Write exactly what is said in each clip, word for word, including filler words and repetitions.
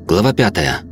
Глава пятая.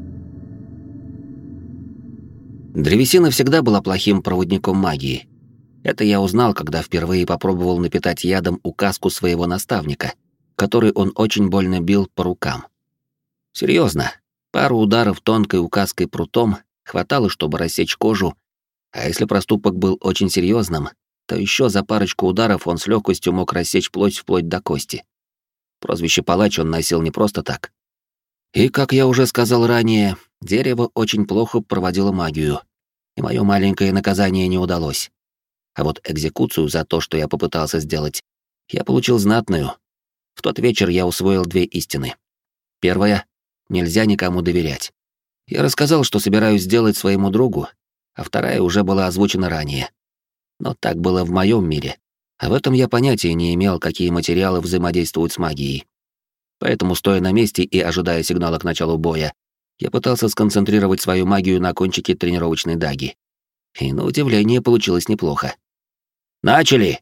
Древесина всегда была плохим проводником магии. Это я узнал, когда впервые попробовал напитать ядом указку своего наставника, который он очень больно бил по рукам. Серьезно, пару ударов тонкой указкой прутом хватало, чтобы рассечь кожу, а если проступок был очень серьезным, то еще за парочку ударов он с легкостью мог рассечь плоть вплоть до кости. Прозвище палач он носил не просто так. И, как я уже сказал ранее, дерево очень плохо проводило магию, и мое маленькое наказание не удалось. А вот экзекуцию за то, что я попытался сделать, я получил знатную. В тот вечер я усвоил две истины. Первая — нельзя никому доверять. Я рассказал, что собираюсь сделать своему другу, а вторая уже была озвучена ранее. Но так было в моем мире, а в этом я понятия не имел, какие материалы взаимодействуют с магией. Поэтому, стоя на месте и ожидая сигнала к началу боя, я пытался сконцентрировать свою магию на кончике тренировочной даги. И, на удивление, получилось неплохо. «Начали!»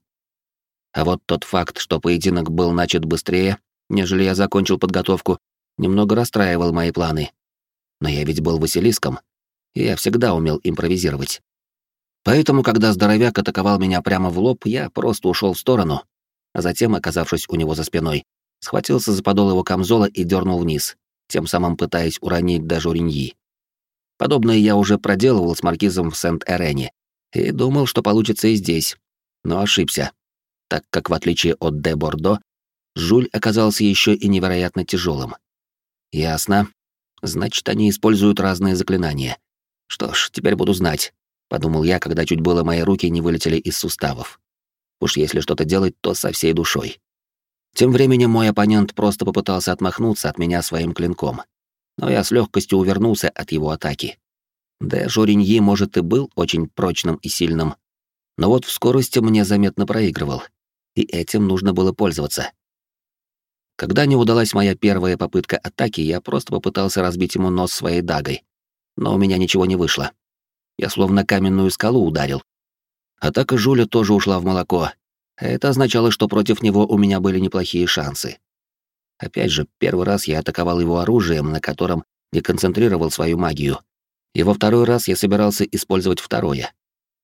А вот тот факт, что поединок был начат быстрее, нежели я закончил подготовку, немного расстраивал мои планы. Но я ведь был Василиском, и я всегда умел импровизировать. Поэтому, когда здоровяк атаковал меня прямо в лоб, я просто ушел в сторону, а затем, оказавшись у него за спиной, схватился за подол его камзола и дернул вниз, тем самым пытаясь уронить де Жориньи. Подобное я уже проделывал с маркизом в Сент-Эрене и думал, что получится и здесь, но ошибся, так как, в отличие от де Бордо, Жюль оказался еще и невероятно тяжелым. Ясно. Значит, они используют разные заклинания. Что ж, теперь буду знать, подумал я, когда чуть было мои руки не вылетели из суставов. Уж если что-то делать, то со всей душой. Тем временем мой оппонент просто попытался отмахнуться от меня своим клинком, но я с легкостью увернулся от его атаки. Де Жориньи, может, и был очень прочным и сильным, но вот в скорости мне заметно проигрывал, и этим нужно было пользоваться. Когда не удалась моя первая попытка атаки, я просто попытался разбить ему нос своей дагой, но у меня ничего не вышло. Я словно каменную скалу ударил. Атака Жюля тоже ушла в молоко. Это означало, что против него у меня были неплохие шансы. Опять же, первый раз я атаковал его оружием, на котором не концентрировал свою магию, и во второй раз я собирался использовать второе.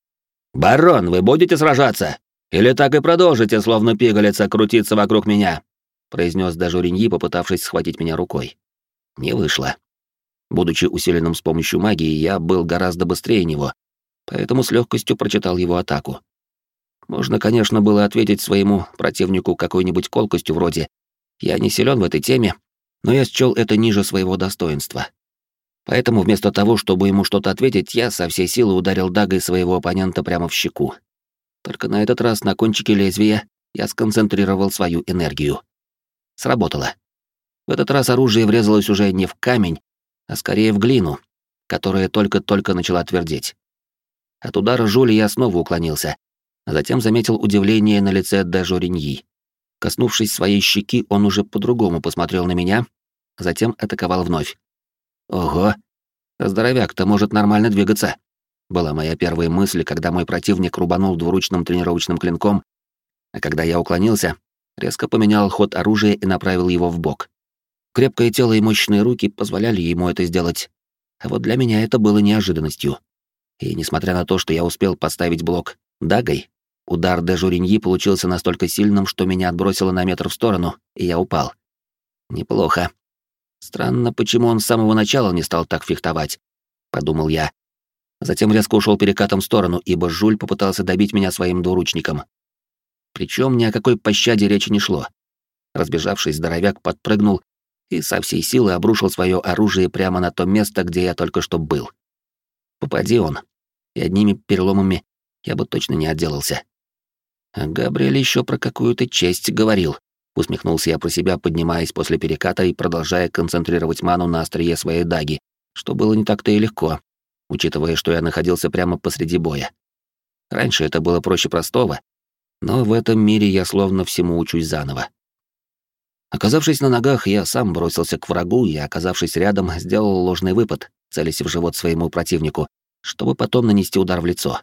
«Барон, вы будете сражаться? Или так и продолжите, словно пигалица, крутиться вокруг меня?» произнес де Жориньи, попытавшись схватить меня рукой. Не вышло. Будучи усиленным с помощью магии, я был гораздо быстрее него, поэтому с легкостью прочитал его атаку. Можно, конечно, было ответить своему противнику какой-нибудь колкостью вроде «я не силен в этой теме», но я счел это ниже своего достоинства. Поэтому вместо того, чтобы ему что-то ответить, я со всей силы ударил дагой своего оппонента прямо в щеку. Только на этот раз на кончике лезвия я сконцентрировал свою энергию. Сработало. В этот раз оружие врезалось уже не в камень, а скорее в глину, которая только-только начала твердеть. От удара Жюля я снова уклонился, а затем заметил удивление на лице де Жориньи. Коснувшись своей щеки, он уже по-другому посмотрел на меня, а затем атаковал вновь. «Ого, здоровяк-то может нормально двигаться», была моя первая мысль, когда мой противник рубанул двуручным тренировочным клинком, а когда я уклонился, резко поменял ход оружия и направил его в бок. Крепкое тело и мощные руки позволяли ему это сделать, а вот для меня это было неожиданностью. И несмотря на то, что я успел поставить блок дагой, удар де Жориньи получился настолько сильным, что меня отбросило на метр в сторону, и я упал. Неплохо. Странно, почему он с самого начала не стал так фехтовать, подумал я. Затем резко ушел перекатом в сторону, ибо Жюль попытался добить меня своим двуручником. Причем ни о какой пощаде речи не шло. Разбежавшись, здоровяк подпрыгнул и со всей силы обрушил свое оружие прямо на то место, где я только что был. Попади он, и одними переломами я бы точно не отделался. А Габриэль еще про какую-то честь говорил, усмехнулся я про себя, поднимаясь после переката и продолжая концентрировать ману на острие своей даги, что было не так-то и легко, учитывая, что я находился прямо посреди боя. Раньше это было проще простого, но в этом мире я словно всему учусь заново. Оказавшись на ногах, я сам бросился к врагу и, оказавшись рядом, сделал ложный выпад, целясь в живот своему противнику, чтобы потом нанести удар в лицо.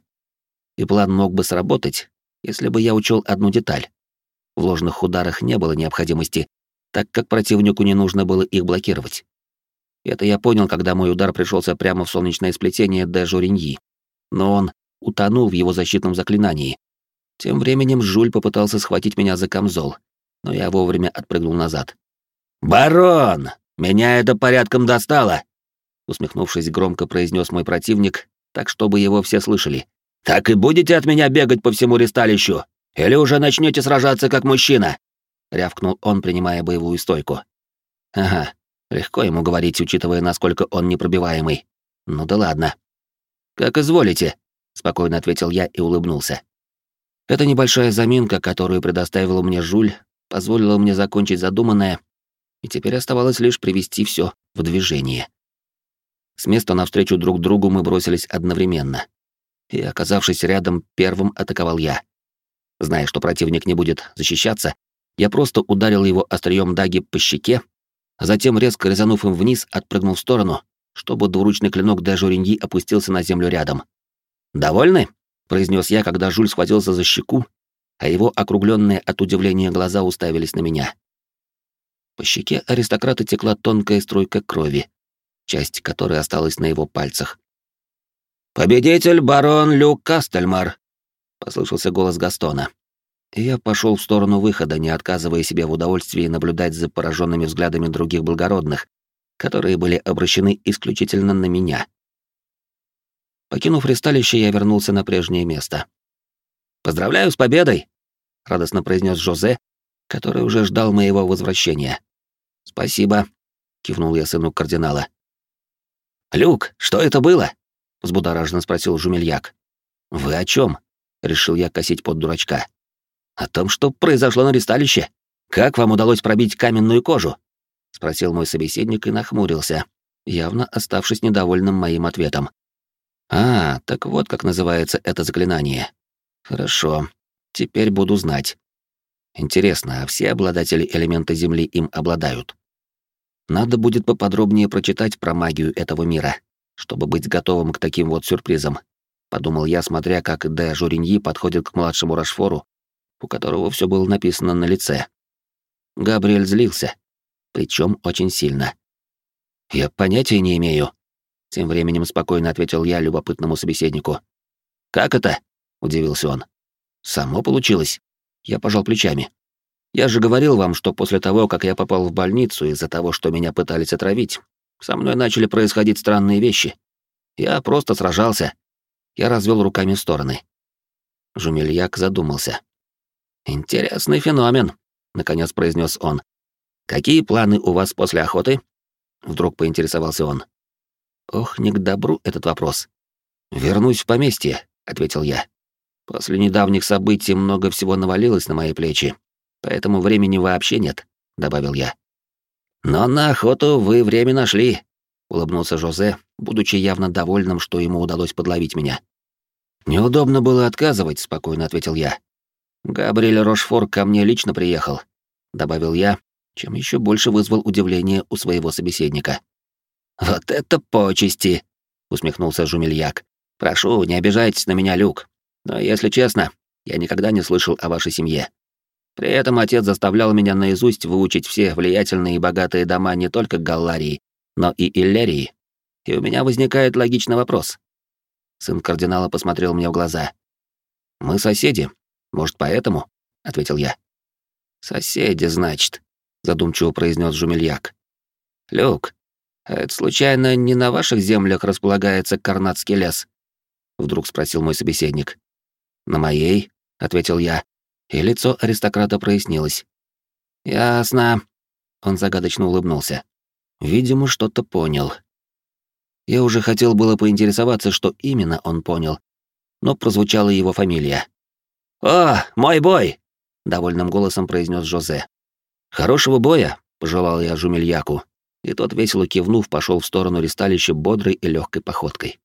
И план мог бы сработать, если бы я учел одну деталь. В ложных ударах не было необходимости, так как противнику не нужно было их блокировать. Это я понял, когда мой удар пришелся прямо в солнечное сплетение де Журиньи. Но он утонул в его защитном заклинании. Тем временем Жуль попытался схватить меня за камзол, но я вовремя отпрыгнул назад. «Барон! Меня это порядком достало!» Усмехнувшись, громко произнес мой противник, так чтобы его все слышали. «Так и будете от меня бегать по всему ристалищу? Или уже начнете сражаться как мужчина?» Рявкнул он, принимая боевую стойку. «Ага, легко ему говорить, учитывая, насколько он непробиваемый. Ну да ладно». «Как изволите», — спокойно ответил я и улыбнулся. Эта небольшая заминка, которую предоставил мне Жуль, позволила мне закончить задуманное, и теперь оставалось лишь привести все в движение. С места навстречу друг другу мы бросились одновременно. И, оказавшись рядом, первым атаковал я. Зная, что противник не будет защищаться, я просто ударил его острием даги по щеке, а затем, резко резанув им вниз, отпрыгнул в сторону, чтобы двуручный клинок де Журиньи опустился на землю рядом. «Довольны?» — произнес я, когда Жуль схватился за щеку, а его округленные от удивления глаза уставились на меня. По щеке аристократа текла тонкая струйка крови, часть которой осталась на его пальцах. «Победитель барон Люк Кастельмар!» — послышался голос Гастона. И я пошел в сторону выхода, не отказывая себе в удовольствии наблюдать за пораженными взглядами других благородных, которые были обращены исключительно на меня. Покинув ристалище, я вернулся на прежнее место. «Поздравляю с победой!» — радостно произнес Жозе, который уже ждал моего возвращения. «Спасибо», — кивнул я сыну кардинала. «Люк, что это было?» — взбудораженно спросил Жумельяк. «Вы о чем? Решил я косить под дурачка. «О том, что произошло на ристалище. Как вам удалось пробить каменную кожу?» — спросил мой собеседник и нахмурился, явно оставшись недовольным моим ответом. «А, так вот как называется это заклинание. Хорошо, теперь буду знать. Интересно, а все обладатели элемента Земли им обладают? Надо будет поподробнее прочитать про магию этого мира, чтобы быть готовым к таким вот сюрпризам», — подумал я, смотря, как де Журиньи подходит к младшему Рашфору, у которого все было написано на лице. Габриэль злился, причем очень сильно. «Я понятия не имею», — тем временем спокойно ответил я любопытному собеседнику. «Как это?» — удивился он. «Само получилось». Я пожал плечами. «Я же говорил вам, что после того, как я попал в больницу из-за того, что меня пытались отравить, со мной начали происходить странные вещи. Я просто сражался». Я развел руками в стороны. Жумельяк задумался. «Интересный феномен», — наконец произнес он. «Какие планы у вас после охоты?» Вдруг поинтересовался он. Ох, не к добру этот вопрос. «Вернусь в поместье», — ответил я. «После недавних событий много всего навалилось на мои плечи, поэтому времени вообще нет», — добавил я. «Но на охоту вы время нашли», — улыбнулся Жозе, будучи явно довольным, что ему удалось подловить меня. «Неудобно было отказывать», — спокойно ответил я. «Габриэль Рошфор ко мне лично приехал», — добавил я, чем еще больше вызвал удивление у своего собеседника. «Вот это почести!» — усмехнулся Жумельяк. «Прошу, не обижайтесь на меня, Люк. Но, если честно, я никогда не слышал о вашей семье. При этом отец заставлял меня наизусть выучить все влиятельные и богатые дома не только Галларии, но и Иллерии. И у меня возникает логичный вопрос». Сын кардинала посмотрел мне в глаза. «Мы соседи. Может, поэтому?» — ответил я. «Соседи, значит», — задумчиво произнес Жумельяк. «Люк, а это случайно не на ваших землях располагается Карнатский лес?» — вдруг спросил мой собеседник. «На моей», — ответил я, и лицо аристократа прояснилось. «Ясно», — он загадочно улыбнулся. Видимо, что-то понял. Я уже хотел было поинтересоваться, что именно он понял, но прозвучала его фамилия. «О, мой бой!» — довольным голосом произнес Жозе. «Хорошего боя!» — пожелал я Жумельяку, и тот, весело кивнув, пошел в сторону ристалища бодрой и легкой походкой.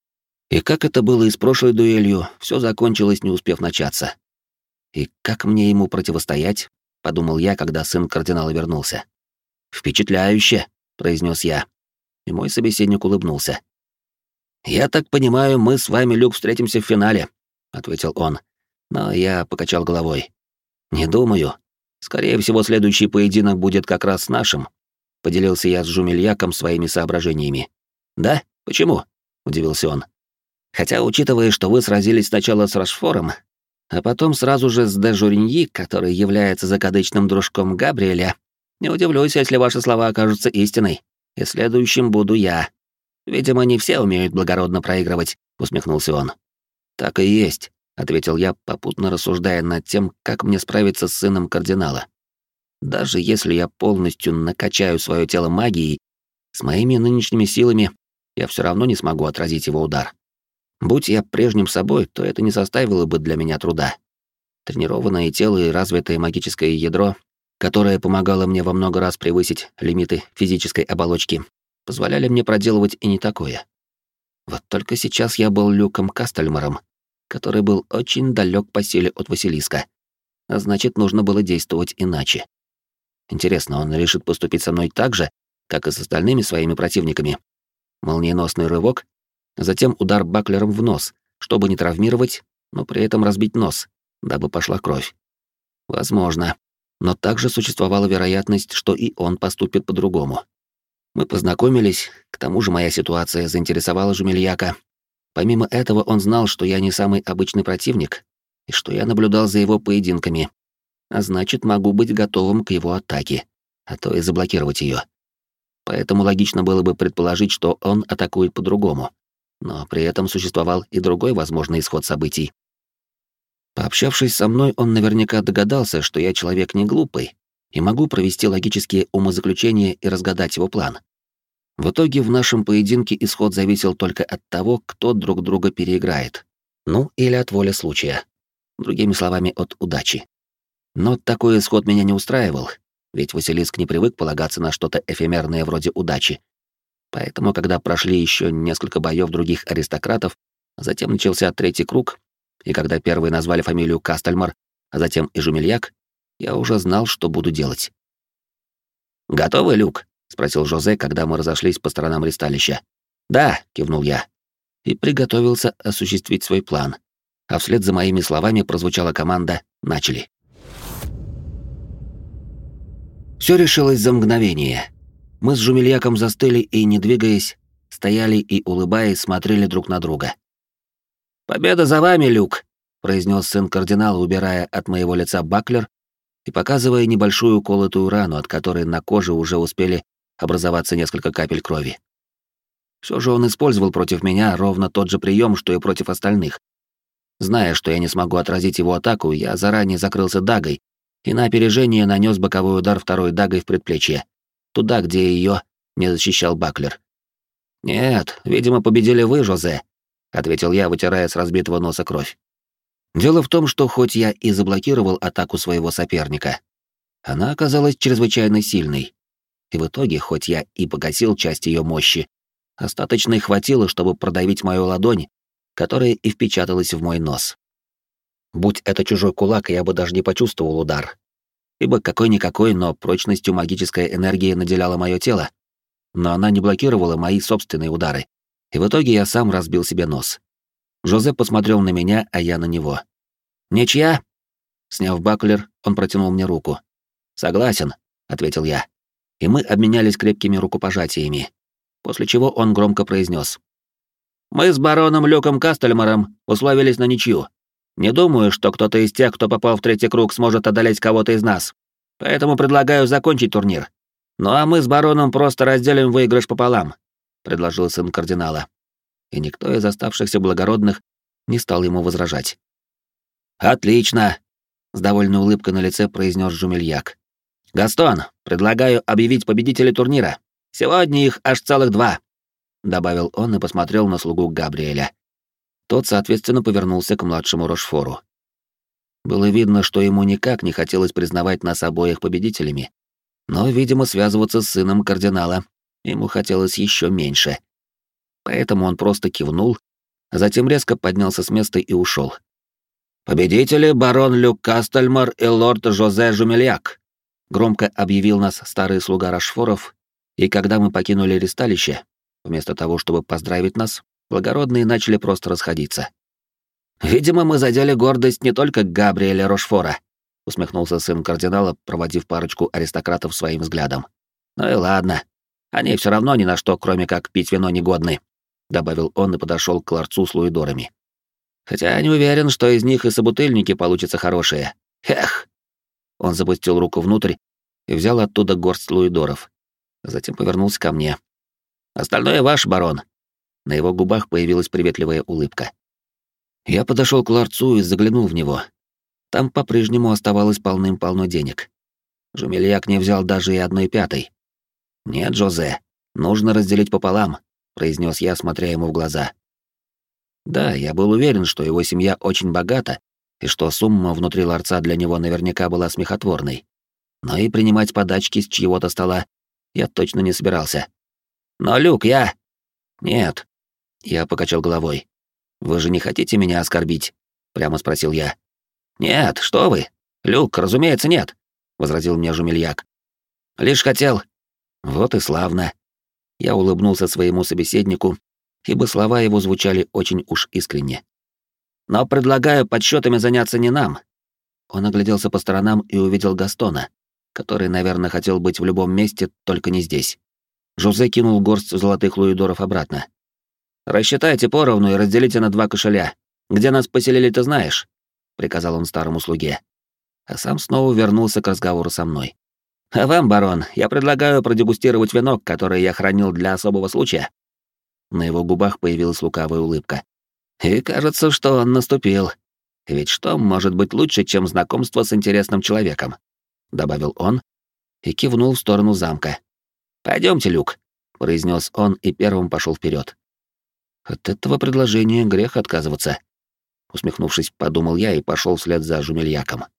И как это было и с прошлой дуэлью, все закончилось, не успев начаться. И как мне ему противостоять? Подумал я, когда сын кардинала вернулся. «Впечатляюще!» — произнес я, и мой собеседник улыбнулся. «Я так понимаю, мы с вами, Люк, встретимся в финале», — ответил он. Но я покачал головой. «Не думаю. Скорее всего, следующий поединок будет как раз нашим. — поделился я с Жумельяком своими соображениями. «Да? Почему?» — удивился он. «Хотя, учитывая, что вы сразились сначала с Рашфором, а потом сразу же с де Журиньи, который является закадычным дружком Габриэля, не удивлюсь, если ваши слова окажутся истиной, и следующим буду я. Видимо, не все умеют благородно проигрывать», — усмехнулся он. «Так и есть», — ответил я, попутно рассуждая над тем, как мне справиться с сыном кардинала. «Даже если я полностью накачаю свое тело магией, с моими нынешними силами я все равно не смогу отразить его удар. Будь я прежним собой, то это не составило бы для меня труда. Тренированное тело и развитое магическое ядро, которое помогало мне во много раз превысить лимиты физической оболочки, позволяли мне проделывать и не такое. Вот только сейчас я был Люком Кастельмаром, который был очень далек по силе от Василиска, а значит, нужно было действовать иначе. Интересно, он решит поступить со мной так же, как и с остальными своими противниками? Молниеносный рывок, затем удар баклером в нос, чтобы не травмировать, но при этом разбить нос, дабы пошла кровь. Возможно. Но также существовала вероятность, что и он поступит по-другому. Мы познакомились, к тому же моя ситуация заинтересовала Жумельяка. Помимо этого он знал, что я не самый обычный противник, и что я наблюдал за его поединками, а значит, могу быть готовым к его атаке, а то и заблокировать ее. Поэтому логично было бы предположить, что он атакует по-другому. Но при этом существовал и другой возможный исход событий. Пообщавшись со мной, он наверняка догадался, что я человек не глупый и могу провести логические умозаключения и разгадать его план. В итоге в нашем поединке исход зависел только от того, кто друг друга переиграет. Ну, или от воли случая. Другими словами, от удачи. Но такой исход меня не устраивал, ведь Василиск не привык полагаться на что-то эфемерное вроде удачи. Поэтому, когда прошли еще несколько боев других аристократов, затем начался третий круг, и когда первые назвали фамилию Кастельмар, а затем и Жумельяк, я уже знал, что буду делать. «Готовы, Люк?» — спросил Жозе, когда мы разошлись по сторонам ристалища. «Да», — кивнул я, и приготовился осуществить свой план, а вслед за моими словами прозвучала команда «Начали». Все решилось за мгновение. Мы с Жумельяком застыли и, не двигаясь, стояли и, улыбаясь, смотрели друг на друга. «Победа за вами, Люк!» — произнес сын кардинала, убирая от моего лица баклер и показывая небольшую колотую рану, от которой на коже уже успели образоваться несколько капель крови. Все же он использовал против меня ровно тот же прием, что и против остальных. Зная, что я не смогу отразить его атаку, я заранее закрылся дагой и на опережение нанес боковой удар второй дагой в предплечье, туда, где ее не защищал баклер. «Нет, видимо, победили вы, Жозе», — ответил я, вытирая с разбитого носа кровь. Дело в том, что хоть я и заблокировал атаку своего соперника, она оказалась чрезвычайно сильной, и в итоге, хоть я и погасил часть ее мощи, остаточной хватило, чтобы продавить мою ладонь, которая и впечаталась в мой нос. Будь это чужой кулак, я бы даже не почувствовал удар, ибо какой-никакой, но прочностью магическая энергия наделяла мое тело, но она не блокировала мои собственные удары, и в итоге я сам разбил себе нос. Жозе посмотрел на меня, а я на него. «Ничья?» Сняв баклер, он протянул мне руку. «Согласен», — ответил я. И мы обменялись крепкими рукопожатиями, после чего он громко произнес: «Мы с бароном Люком Кастельмаром условились на ничью. Не думаю, что кто-то из тех, кто попал в третий круг, сможет одолеть кого-то из нас. Поэтому предлагаю закончить турнир. Ну а мы с бароном просто разделим выигрыш пополам», — предложил сын кардинала. И никто из оставшихся благородных не стал ему возражать. «Отлично!» — с довольной улыбкой на лице произнес Жумельяк. «Гастон, предлагаю объявить победителей турнира. Сегодня их аж целых два», — добавил он и посмотрел на слугу Габриэля. Тот, соответственно, повернулся к младшему Рошфору. Было видно, что ему никак не хотелось признавать нас обоих победителями, но, видимо, связываться с сыном кардинала ему хотелось еще меньше. Поэтому он просто кивнул, а затем резко поднялся с места и ушел. «Победители — барон Люк Кастельмар и лорд Жозе Жумельяк», — громко объявил нас старый слуга Рошфоров, и когда мы покинули ристалище, вместо того, чтобы поздравить нас, благородные начали просто расходиться. «Видимо, мы задели гордость не только Габриэля Рошфора», — усмехнулся сын кардинала, проводив парочку аристократов своим взглядом. Ну и ладно. Они все равно ни на что, кроме как пить вино, не годны», — добавил он и подошел к ларцу с луидорами. «Хотя я не уверен, что из них и собутыльники получатся хорошие. Эх!» Он запустил руку внутрь и взял оттуда горсть луидоров. Затем повернулся ко мне. «Остальное ваш, барон». На его губах появилась приветливая улыбка. Я подошел к ларцу и заглянул в него. Там по-прежнему оставалось полным-полно денег. Жумельяк не взял даже и одной пятой. «Нет, Жозе, нужно разделить пополам», — произнес я, смотря ему в глаза. Да, я был уверен, что его семья очень богата, и что сумма внутри ларца для него наверняка была смехотворной. Но и принимать подачки с чьего-то стола я точно не собирался. «Но, Люк, я...» «Нет», — я покачал головой. «Вы же не хотите меня оскорбить?» — прямо спросил я. «Нет, что вы? Люк, разумеется, нет», — возразил мне Жумельяк. «Лишь хотел...» «Вот и славно». Я улыбнулся своему собеседнику, ибо слова его звучали очень уж искренне. «Но предлагаю подсчетами заняться не нам». Он огляделся по сторонам и увидел Гастона, который, наверное, хотел быть в любом месте, только не здесь. Жозе кинул горсть золотых луидоров обратно. «Рассчитайте поровну и разделите на два кошеля. Где нас поселили, ты знаешь?» — приказал он старому слуге. А сам снова вернулся к разговору со мной. «А вам, барон, я предлагаю продегустировать вино, которое я хранил для особого случая». На его губах появилась лукавая улыбка. И кажется, что он наступил. Ведь что может быть лучше, чем знакомство с интересным человеком? Добавил он и кивнул в сторону замка. Пойдемте, Люк, произнес он и первым пошел вперед. От этого предложения грех отказываться. Усмехнувшись, подумал я и пошел вслед за Жумельяком.